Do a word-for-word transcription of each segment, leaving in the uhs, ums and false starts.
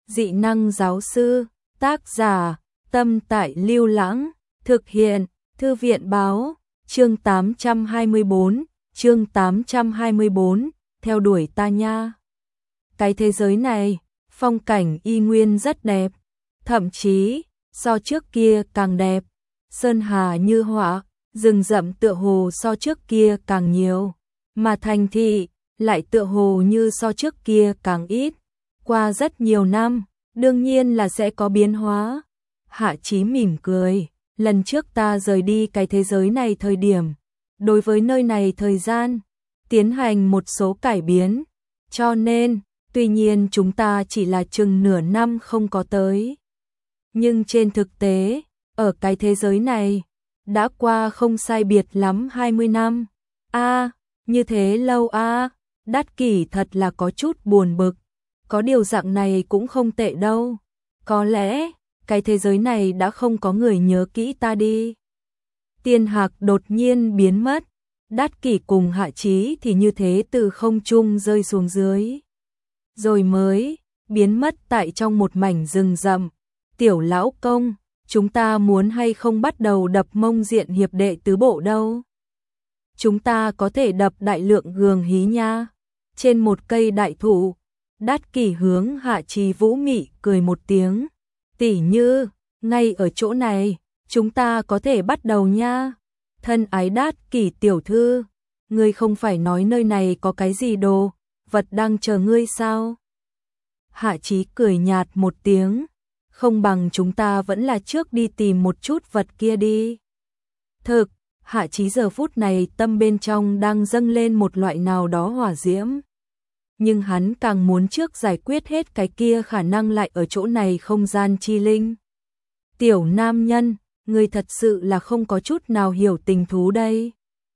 dị năng giáo sư, tác giả, Tâm Tại Lưu Lãng, thực hiện, Thư viện báo, chương tám trăm hai mươi tư, chương tám trăm hai mươi tư, theo đuổi ta nha. Cái thế giới này, phong cảnh y nguyên rất đẹp, thậm chí, so trước kia càng đẹp, sơn hà như họa, rừng rậm tựa hồ so trước kia càng nhiều, mà thành thị lại tựa hồ như so trước kia càng ít. Qua rất nhiều năm, đương nhiên là sẽ có biến hóa. Hạ Chí mỉm cười, lần trước ta rời đi cái thế giới này thời điểm, đối với nơi này thời gian, tiến hành một số cải biến, cho nên, tuy nhiên chúng ta chỉ là chừng nửa năm không có tới. Nhưng trên thực tế, ở cái thế giới này, đã qua không sai biệt lắm hai mươi năm. A, à, như thế lâu a, à, Đát Kỷ thật là có chút buồn bực. Có điều dạng này cũng không tệ đâu. Có lẽ, cái thế giới này đã không có người nhớ kỹ ta đi. Tiên Hạc đột nhiên biến mất. Đát Kỷ cùng Hạ Chí thì như thế từ không trung rơi xuống dưới. Rồi mới, biến mất tại trong một mảnh rừng rậm. Tiểu lão công, chúng ta muốn hay không bắt đầu đập mông diện hiệp đệ tứ bộ đâu. Chúng ta có thể đập đại lượng gường hí nha. Trên một cây đại thụ, Đát Kỷ hướng Hạ Chí vũ mị cười một tiếng. Tỷ Như, ngay ở chỗ này, chúng ta có thể bắt đầu nha. Thân ái Đát Kỷ tiểu thư, ngươi không phải nói nơi này có cái gì đồ vật đang chờ ngươi sao? Hạ Chí cười nhạt một tiếng, không bằng chúng ta vẫn là trước đi tìm một chút vật kia đi. Thực, Hạ Chí giờ phút này tâm bên trong đang dâng lên một loại nào đó hỏa diễm. Nhưng hắn càng muốn trước giải quyết hết cái kia khả năng lại ở chỗ này không gian chi linh. Tiểu nam nhân, ngươi thật sự là không có chút nào hiểu tình thú đây.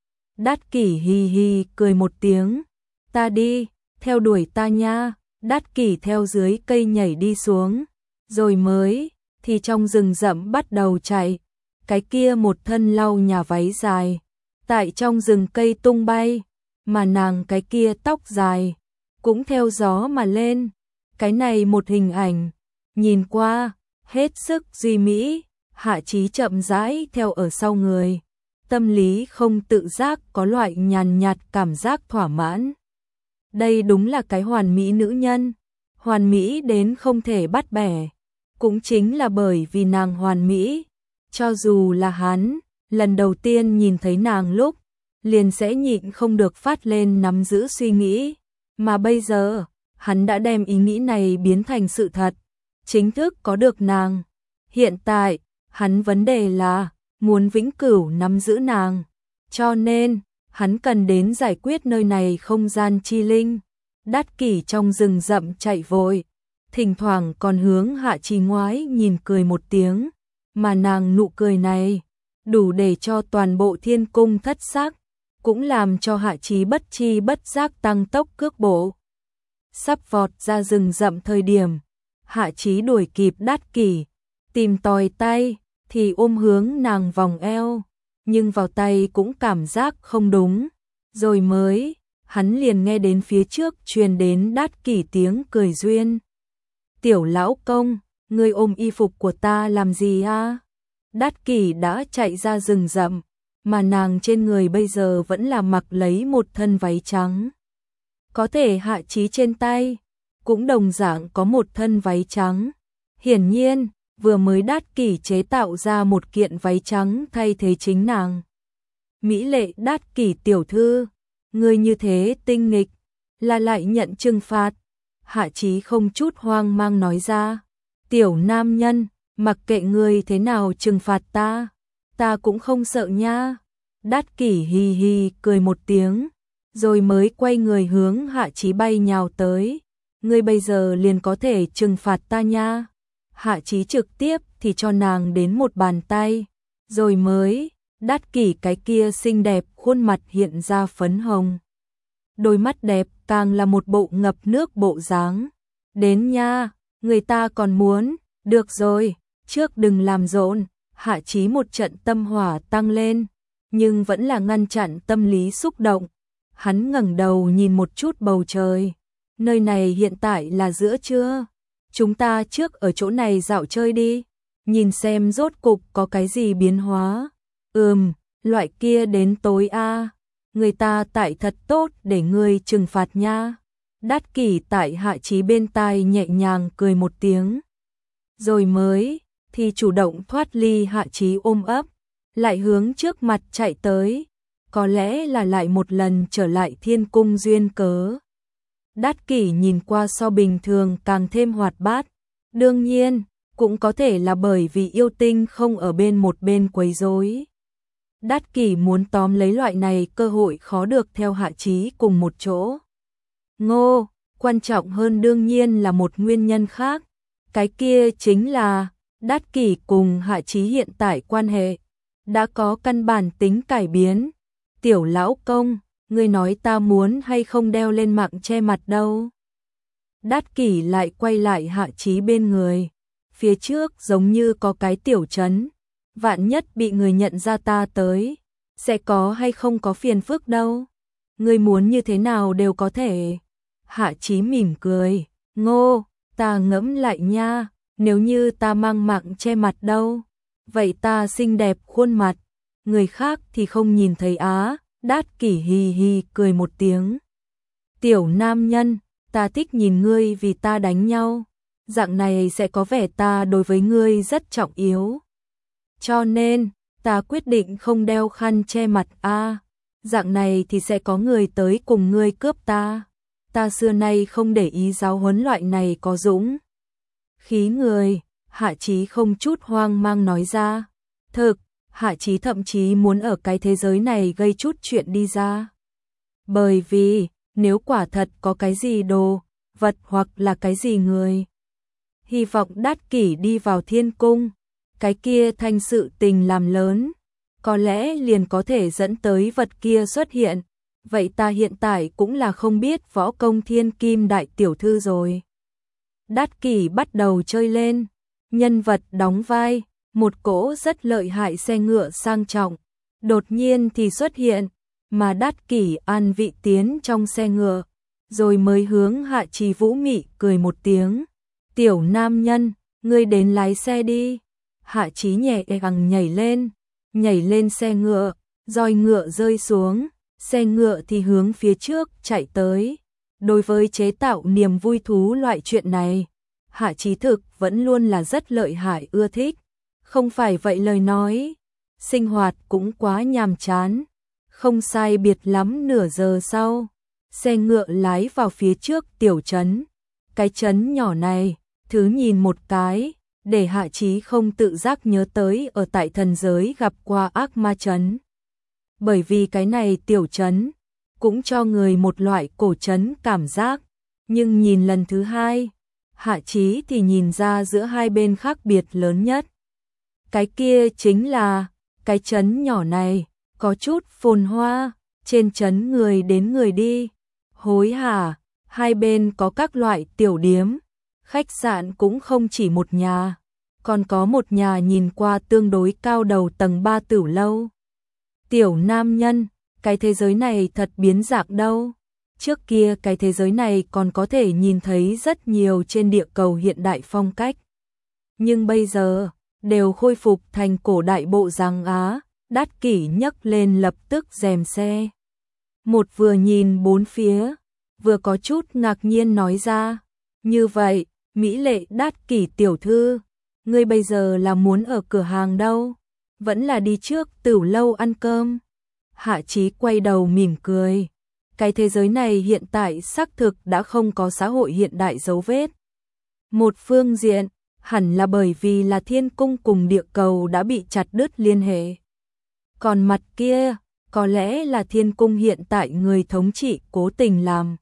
Đát Kỷ hì hì cười một tiếng. Ta đi, theo đuổi ta nha. Đát Kỷ theo dưới cây nhảy đi xuống. Rồi mới, thì trong rừng rậm bắt đầu chạy. Cái kia một thân lau nhà váy dài. Tại trong rừng cây tung bay. Mà nàng cái kia tóc dài. Cũng theo gió mà lên. Cái này một hình ảnh. Nhìn qua, hết sức duy mỹ. Hạ Chí chậm rãi theo ở sau người. Tâm lý không tự giác có loại nhàn nhạt cảm giác thỏa mãn. Đây đúng là cái hoàn mỹ nữ nhân. Hoàn mỹ đến không thể bắt bẻ. Cũng chính là bởi vì nàng hoàn mỹ. Cho dù là hắn, lần đầu tiên nhìn thấy nàng lúc, liền sẽ nhịn không được phát lên nắm giữ suy nghĩ. Mà bây giờ, hắn đã đem ý nghĩ này biến thành sự thật. Chính thức có được nàng. Hiện tại, hắn vấn đề là muốn vĩnh cửu nắm giữ nàng. Cho nên, hắn cần đến giải quyết nơi này không gian chi linh. Đát Kỷ trong rừng rậm chạy vội, thỉnh thoảng còn hướng Hạ Chí ngoái nhìn cười một tiếng. Mà nàng nụ cười này, đủ để cho toàn bộ thiên cung thất sắc, cũng làm cho Hạ Chí bất chi bất giác tăng tốc cước bộ. Sắp vọt ra rừng rậm thời điểm, Hạ Chí đuổi kịp Đát Kỷ, tìm tòi tay, thì ôm hướng nàng vòng eo, nhưng vào tay cũng cảm giác không đúng. Rồi mới, hắn liền nghe đến phía trước truyền đến Đát Kỷ tiếng cười duyên. Tiểu lão công, ngươi ôm y phục của ta làm gì a? Đát Kỷ đã chạy ra rừng rậm, mà nàng trên người bây giờ vẫn là mặc lấy một thân váy trắng. Có thể Hạ Chí trên tay, cũng đồng dạng có một thân váy trắng. Hiển nhiên, vừa mới Đát Kỷ chế tạo ra một kiện váy trắng thay thế chính nàng. Mỹ lệ Đát Kỷ tiểu thư, ngươi như thế tinh nghịch, là lại nhận trừng phạt. Hạ Chí không chút hoang mang nói ra. Tiểu nam nhân, mặc kệ ngươi thế nào trừng phạt ta, ta cũng không sợ nha. Đát Kỷ hì hì cười một tiếng, rồi mới quay người hướng Hạ Chí bay nhào tới. Ngươi bây giờ liền có thể trừng phạt ta nha. Hạ Chí trực tiếp thì cho nàng đến một bàn tay, rồi mới, Đát Kỷ cái kia xinh đẹp khuôn mặt hiện ra phấn hồng. Đôi mắt đẹp càng là một bộ ngập nước bộ dáng. Đến nha, người ta còn muốn, được rồi, trước đừng làm rộn. Hạ Chí một trận tâm hỏa tăng lên, nhưng vẫn là ngăn chặn tâm lý xúc động. Hắn ngẩng đầu nhìn một chút bầu trời. Nơi này hiện tại là giữa trưa, chúng ta trước ở chỗ này dạo chơi đi, nhìn xem rốt cục có cái gì biến hóa. Ừm, loại kia đến tối a, người ta tại thật tốt để ngươi trừng phạt nha. Đát Kỷ tại Hạ Chí bên tai nhẹ nhàng cười một tiếng. Rồi mới thì chủ động thoát ly Hạ Chí ôm ấp, lại hướng trước mặt chạy tới, có lẽ là lại một lần trở lại Thiên Cung duyên cớ. Đát Kỷ nhìn qua so bình thường càng thêm hoạt bát, đương nhiên, cũng có thể là bởi vì yêu tinh không ở bên một bên quấy rối. Đát Kỷ muốn tóm lấy loại này cơ hội khó được theo Hạ Chí cùng một chỗ. Ngô, quan trọng hơn đương nhiên là một nguyên nhân khác, cái kia chính là Đát Kỷ cùng Hạ Chí hiện tại quan hệ đã có căn bản tính cải biến. Tiểu lão công, ngươi nói ta muốn hay không đeo lên mạng che mặt đâu. Đát Kỷ lại quay lại Hạ Chí bên người, phía trước giống như có cái tiểu trấn, vạn nhất bị người nhận ra ta tới, sẽ có hay không có phiền phức đâu. Ngươi muốn như thế nào đều có thể. Hạ Chí mỉm cười, Ngô, ta ngẫm lại nha, nếu như ta mang mạng che mặt đâu, vậy ta xinh đẹp khuôn mặt, người khác thì không nhìn thấy á. Đát Kỷ hì hì cười một tiếng. Tiểu nam nhân, ta thích nhìn ngươi vì ta đánh nhau, dạng này sẽ có vẻ ta đối với ngươi rất trọng yếu. Cho nên, ta quyết định không đeo khăn che mặt a, dạng này thì sẽ có người tới cùng ngươi cướp ta. Ta xưa nay không để ý giáo huấn loại này có dũng khí người. Hạ Chí không chút hoang mang nói ra. Thực, Hạ Chí thậm chí muốn ở cái thế giới này gây chút chuyện đi ra. Bởi vì, nếu quả thật có cái gì đồ, vật hoặc là cái gì người, hy vọng Đát Kỷ đi vào Thiên Cung, cái kia thành sự tình làm lớn, có lẽ liền có thể dẫn tới vật kia xuất hiện. Vậy ta hiện tại cũng là không biết võ công thiên kim đại tiểu thư rồi. Đát Kỷ bắt đầu chơi lên, nhân vật đóng vai, một cỗ rất lợi hại xe ngựa sang trọng, đột nhiên thì xuất hiện, mà Đát Kỷ an vị tiến trong xe ngựa, rồi mới hướng Hạ Chí vũ mị cười một tiếng. Tiểu nam nhân, ngươi đến lái xe đi. Hạ Chí nhẹ nhàng nhảy lên, nhảy lên xe ngựa, roi ngựa rơi xuống, xe ngựa thì hướng phía trước chạy tới. Đối với chế tạo niềm vui thú loại chuyện này, Hạ Chí thực vẫn luôn là rất lợi hại ưa thích. Không phải vậy lời nói, sinh hoạt cũng quá nhàm chán. Không sai biệt lắm nửa giờ sau, xe ngựa lái vào phía trước tiểu trấn. Cái trấn nhỏ này, thứ nhìn một cái, để Hạ Chí không tự giác nhớ tới ở tại thần giới gặp qua ác ma trấn. Bởi vì cái này tiểu trấn cũng cho người một loại cổ trấn cảm giác, nhưng nhìn lần thứ hai, Hạ Chí thì nhìn ra giữa hai bên khác biệt lớn nhất. Cái kia chính là, cái trấn nhỏ này có chút phồn hoa, trên trấn người đến người đi, hối hả, hai bên có các loại tiểu điếm, khách sạn cũng không chỉ một nhà, còn có một nhà nhìn qua tương đối cao đầu tầng ba tửu lâu. Tiểu nam nhân, cái thế giới này thật biến dạng đâu. Trước kia cái thế giới này còn có thể nhìn thấy rất nhiều trên địa cầu hiện đại phong cách. Nhưng bây giờ, đều khôi phục thành cổ đại bộ dáng á. Đát Kỷ nhấc lên lập tức rèm xe. Một vừa nhìn bốn phía, vừa có chút ngạc nhiên nói ra. Như vậy, mỹ lệ Đát Kỷ tiểu thư, ngươi bây giờ là muốn ở cửa hàng đâu? Vẫn là đi trước tửu lâu ăn cơm? Hạ Chí quay đầu mỉm cười. Cái thế giới này hiện tại xác thực đã không có xã hội hiện đại dấu vết. Một phương diện, hẳn là bởi vì là Thiên Cung cùng địa cầu đã bị chặt đứt liên hệ. Còn mặt kia, có lẽ là Thiên Cung hiện tại người thống trị cố tình làm.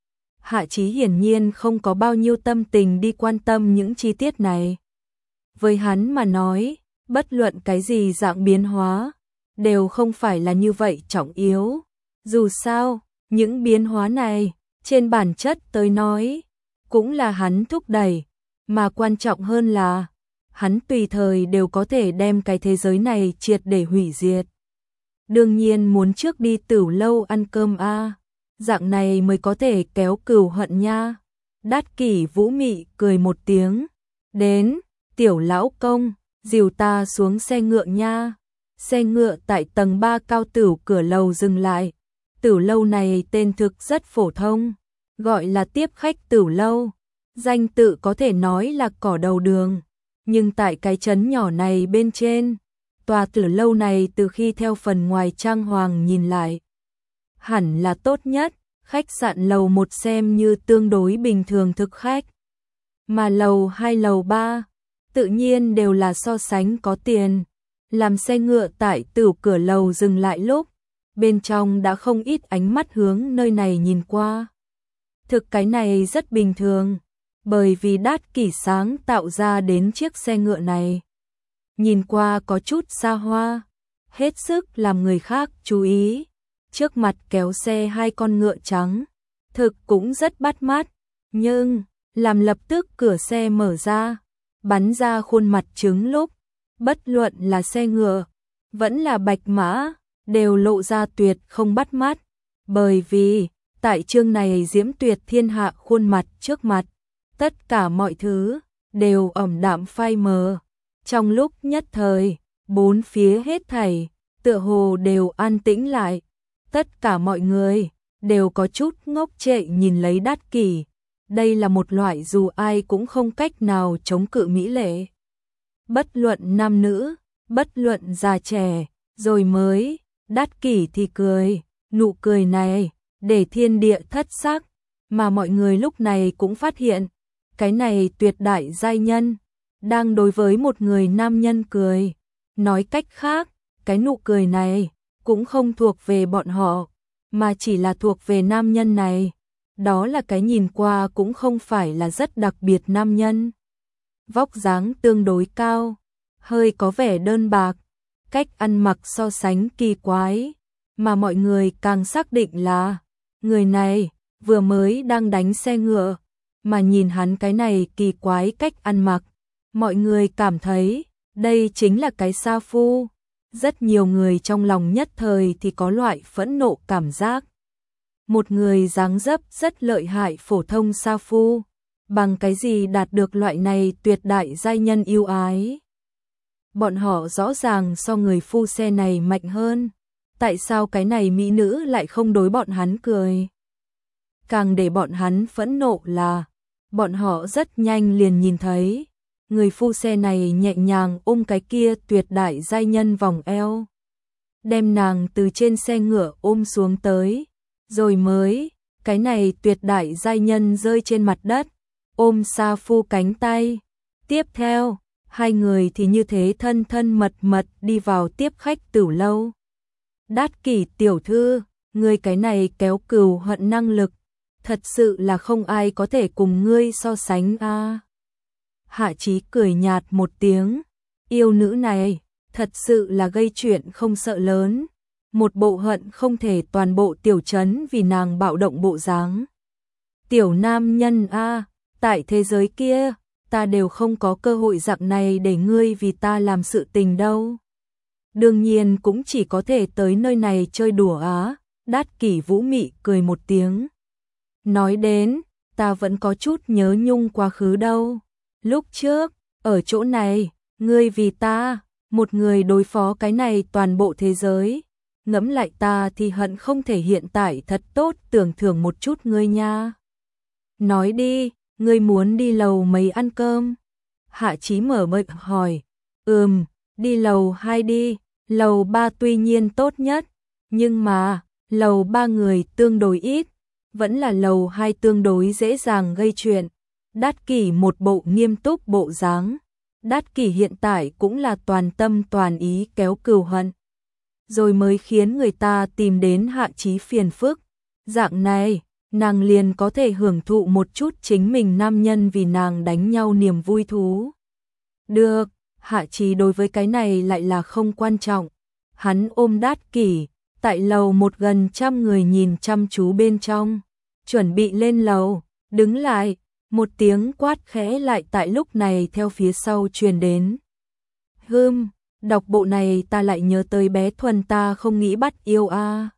Hạ Chí hiển nhiên không có bao nhiêu tâm tình đi quan tâm những chi tiết này. Với hắn mà nói, bất luận cái gì dạng biến hóa, đều không phải là như vậy trọng yếu. Dù sao, những biến hóa này, trên bản chất tới nói, cũng là hắn thúc đẩy, mà quan trọng hơn là, hắn tùy thời đều có thể đem cái thế giới này triệt để hủy diệt. Đương nhiên muốn trước đi tửu lâu ăn cơm a, dạng này mới có thể kéo cừu hận nha. Đát Kỷ Vũ mị cười một tiếng, đến, tiểu lão công, dìu ta xuống xe ngựa nha. Xe ngựa tại tầng ba cao tửu cửa lầu dừng lại. Tửu lâu này tên thực rất phổ thông, gọi là tiếp khách tửu lâu. Danh tự có thể nói là cỏ đầu đường, nhưng tại cái trấn nhỏ này bên trên, tòa tửu lâu này từ khi theo phần ngoài trang hoàng nhìn lại, hẳn là tốt nhất. Khách sạn lầu một xem như tương đối bình thường thực khách, mà lầu hai lầu ba tự nhiên đều là so sánh có tiền. Làm xe ngựa tại tửu cửa lầu dừng lại lúc, bên trong đã không ít ánh mắt hướng nơi này nhìn qua. Thực cái này rất bình thường, bởi vì Đát Kỷ sáng tạo ra đến chiếc xe ngựa này. Nhìn qua có chút xa hoa, hết sức làm người khác chú ý. Trước mặt kéo xe hai con ngựa trắng, thực cũng rất bắt mắt, nhưng làm lập tức cửa xe mở ra, bắn ra khuôn mặt trứng lúc, bất luận là xe ngựa, vẫn là bạch mã, đều lộ ra tuyệt không bắt mắt, bởi vì tại chương này diễm tuyệt thiên hạ khuôn mặt trước mặt, tất cả mọi thứ đều ẩm đạm phai mờ. Trong lúc nhất thời, bốn phía hết thảy tựa hồ đều an tĩnh lại. Tất cả mọi người đều có chút ngốc trệ nhìn lấy Đát Kỷ. Đây là một loại dù ai cũng không cách nào chống cự mỹ lệ. Bất luận nam nữ, bất luận già trẻ, rồi mới, Đát Kỷ thì cười, nụ cười này, để thiên địa thất sắc, mà mọi người lúc này cũng phát hiện, cái này tuyệt đại giai nhân, đang đối với một người nam nhân cười. Nói cách khác, cái nụ cười này, cũng không thuộc về bọn họ, mà chỉ là thuộc về nam nhân này. Đó là cái nhìn qua cũng không phải là rất đặc biệt nam nhân. Vóc dáng tương đối cao, hơi có vẻ đơn bạc, cách ăn mặc so sánh kỳ quái, mà mọi người càng xác định là người này vừa mới đang đánh xe ngựa, mà nhìn hắn cái này kỳ quái cách ăn mặc, mọi người cảm thấy đây chính là cái sa phu. Rất nhiều người trong lòng nhất thời thì có loại phẫn nộ cảm giác. Một người dáng dấp rất lợi hại phổ thông sa phu, bằng cái gì đạt được loại này tuyệt đại giai nhân yêu ái? Bọn họ rõ ràng so người phu xe này mạnh hơn, tại sao cái này mỹ nữ lại không đối bọn hắn cười? Càng để bọn hắn phẫn nộ là, bọn họ rất nhanh liền nhìn thấy, người phu xe này nhẹ nhàng ôm cái kia tuyệt đại giai nhân vòng eo, đem nàng từ trên xe ngựa ôm xuống tới, rồi mới, cái này tuyệt đại giai nhân rơi trên mặt đất, ôm sa phu cánh tay. Tiếp theo, hai người thì như thế thân thân mật mật đi vào tiếp khách tửu lâu. Đát Kỷ tiểu thư, ngươi cái này kéo cừu hận năng lực, thật sự là không ai có thể cùng ngươi so sánh a. À. Hạ Chí cười nhạt một tiếng, yêu nữ này, thật sự là gây chuyện không sợ lớn, một bộ hận không thể toàn bộ tiểu trấn vì nàng bạo động bộ dáng. Tiểu nam nhân a, à, tại thế giới kia, ta đều không có cơ hội dạng này để ngươi vì ta làm sự tình đâu. Đương nhiên cũng chỉ có thể tới nơi này chơi đùa á. Đát Kỷ Vũ mị cười một tiếng. Nói đến, ta vẫn có chút nhớ nhung quá khứ đâu. Lúc trước, ở chỗ này, ngươi vì ta, một người đối phó cái này toàn bộ thế giới. Ngẫm lại ta thì hận không thể hiện tại thật tốt tưởng thưởng một chút ngươi nha. Nói đi, ngươi muốn đi lầu mấy ăn cơm? Hạ Chí mở miệng hỏi. Ừm, đi lầu hai đi, lầu ba tuy nhiên tốt nhất, nhưng mà, lầu ba người tương đối ít, vẫn là lầu hai tương đối dễ dàng gây chuyện. Đát Kỷ một bộ nghiêm túc bộ dáng. Đát Kỷ hiện tại cũng là toàn tâm toàn ý kéo cừu hận, rồi mới khiến người ta tìm đến Hạ Chí phiền phức. Dạng này, nàng liền có thể hưởng thụ một chút chính mình nam nhân vì nàng đánh nhau niềm vui thú. Được, Hạ Chí đối với cái này lại là không quan trọng. Hắn ôm Đát Kỷ, tại lầu một gần trăm người nhìn chăm chú bên trong, chuẩn bị lên lầu, đứng lại, một tiếng quát khẽ lại tại lúc này theo phía sau truyền đến. Hừm, đọc bộ này ta lại nhớ tới bé Thuần ta không nghĩ bắt yêu a. À.